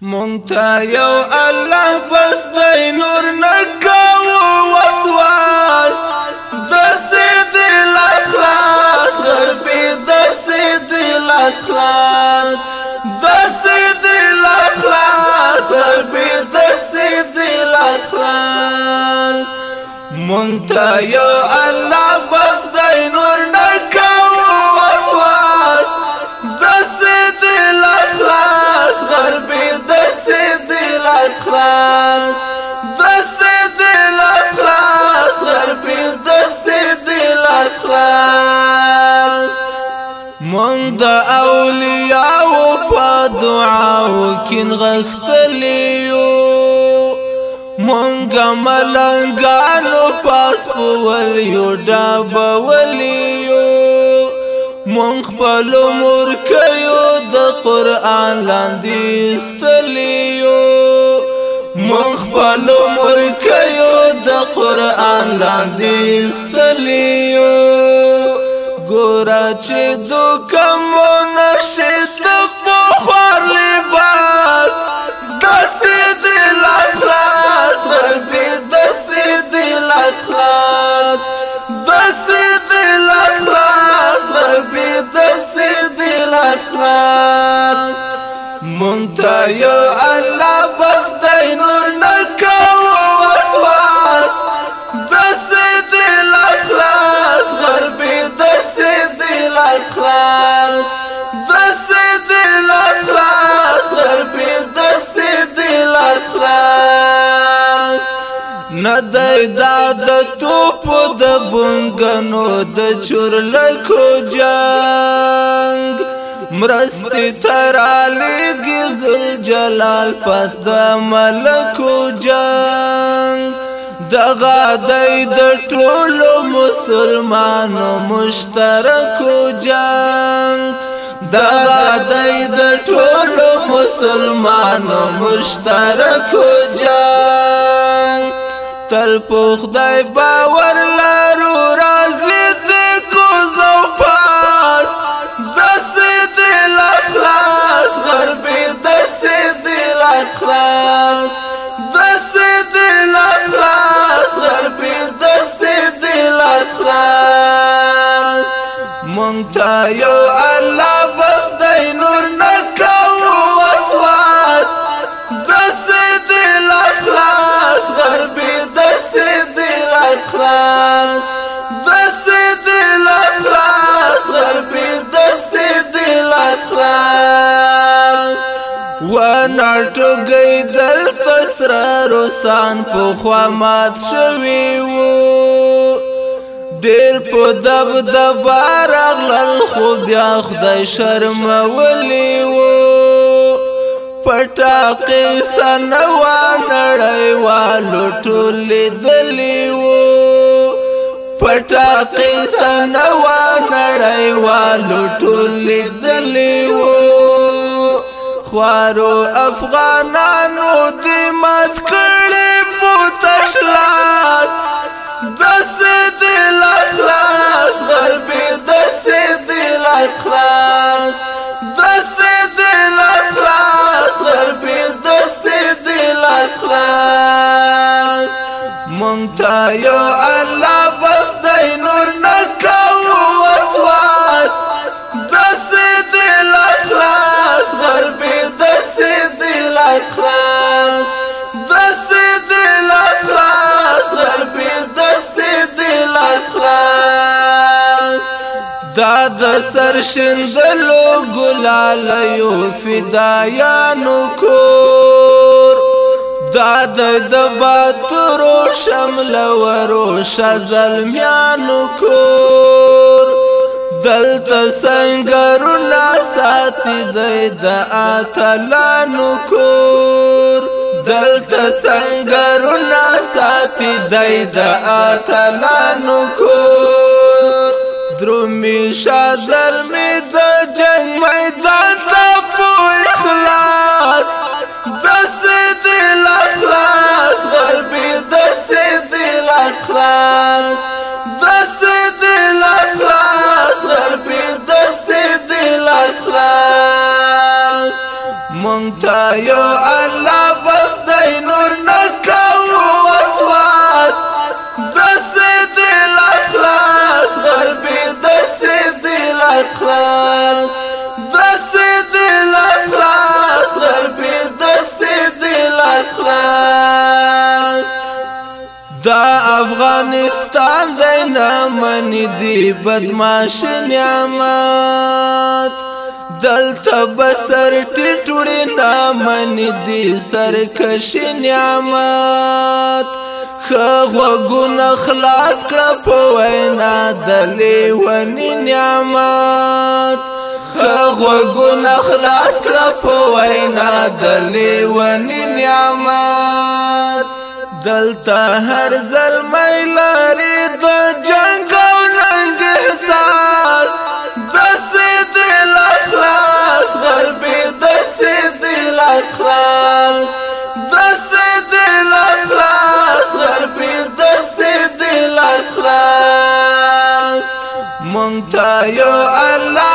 مونتا یو الله بس دی نور نکاو وسواس دسی دل اخلاص غربی دسی دل اخلاص دسی دل اخلاص غربی دسی دل اخلاص مونتا یو الله بس دی نور نکاو وسواس دسی دل اخلاص غربی دسی دل اخلاص دسی دل اخلاص غربی دسی دل اخلاص مونږ د اولیاء په دعاو کې غختلیو مونږ ملنګانو پاس په ولیو ډاب ولیو مونږ په لمر کيو د قران لاندې استلیو مونږ په لمر کيو د قران لاندې استلیو ګورا چې دوکم نشي په خور لباس دسي دل اخلاص غربي دسي دل اخلاص دسي دل اخلاص غربي دسي دل اخلاص مونتا یو الله بس دی نور نکاو وسواس دسي دل اخلاص غربي دسي دل اخلاص دسي دل اخلاص غربي دسي دل اخلاص ندای داد توپ د بنګنو د چورلکو جنگ مرستی ترالی گزل جلال پس د ملکو جنگ دغا دی د ټولو مسلمانو مشترکو جنگ دغا دی د ټولو مسلمانو مشترکو جنگ تل په خدای باور لرو راځي د کوزو پاس دسي دل اخلاص غربي دسي دل اخلاص دسي دل اخلاص غربي دسي دل اخلاص مونتا یو الله بس دی نور نکاو وسواس دسي دل اخلاص غربي دسي دل اخلاص دسي دل اخلاص غربي دسي دل اخلاص ونالټو گیدل تسر روسان په خوامات شوي وو ډېر په دب راغلل خو بیا خدای شرم ولي وو پټا قصه نوا نړیوالو ټول لیدلی وو پټا قصه نوا نړیوالو ټول لیدلی وو خوارو افغانانو دې مات کړي پوتش لاس دسي دل اخلاص غربي دسي دل اخلاص دسي دل اخلاص غربي دسي دل اخلاص مونتا یو الله بس دی نور نکاو وسواس دسي دل اخلاص غربي دسي دل اخلاص دسي دل اخلاص غربي دسي دل اخلاص دا د سرشندلو ګلالیو فدایانو کور دا د باترو شملورو شزلمیانو کور دلته سنگرونه ساتي دی د اتلانو کور دلته سنگرونه ساتي دی د اتلانو کور درومي شازلمي د جنگ میدان ته په اخلاص دسي دل اخلاص غربي دسي دل اخلاص دسي دل اخلاص غربي دسي دل اخلاص مونتا یو الله بس دی نور نکو وسواس دسه دل اخلاص غربي دسه دل اخلاص دسه دل اخلاص غربي دسه دل اخلاص دا افغانستان دی نامنی دی بدماش نعمت دلتا بسر ټټوړي نامنی دی سرکش نعمت خغوګونه خلاص کړه په وینا د لیونی نعمت خغوګونه خلاص کړه په وینا د لیونی نعمت دلتا هر ظلمي لري د جنگ او ننګ احساس دسه دل اخلاص غربي دسه دل اخلاص دسه دل اخلاص غربي دسه دل اخلاص مونږ ته یو الله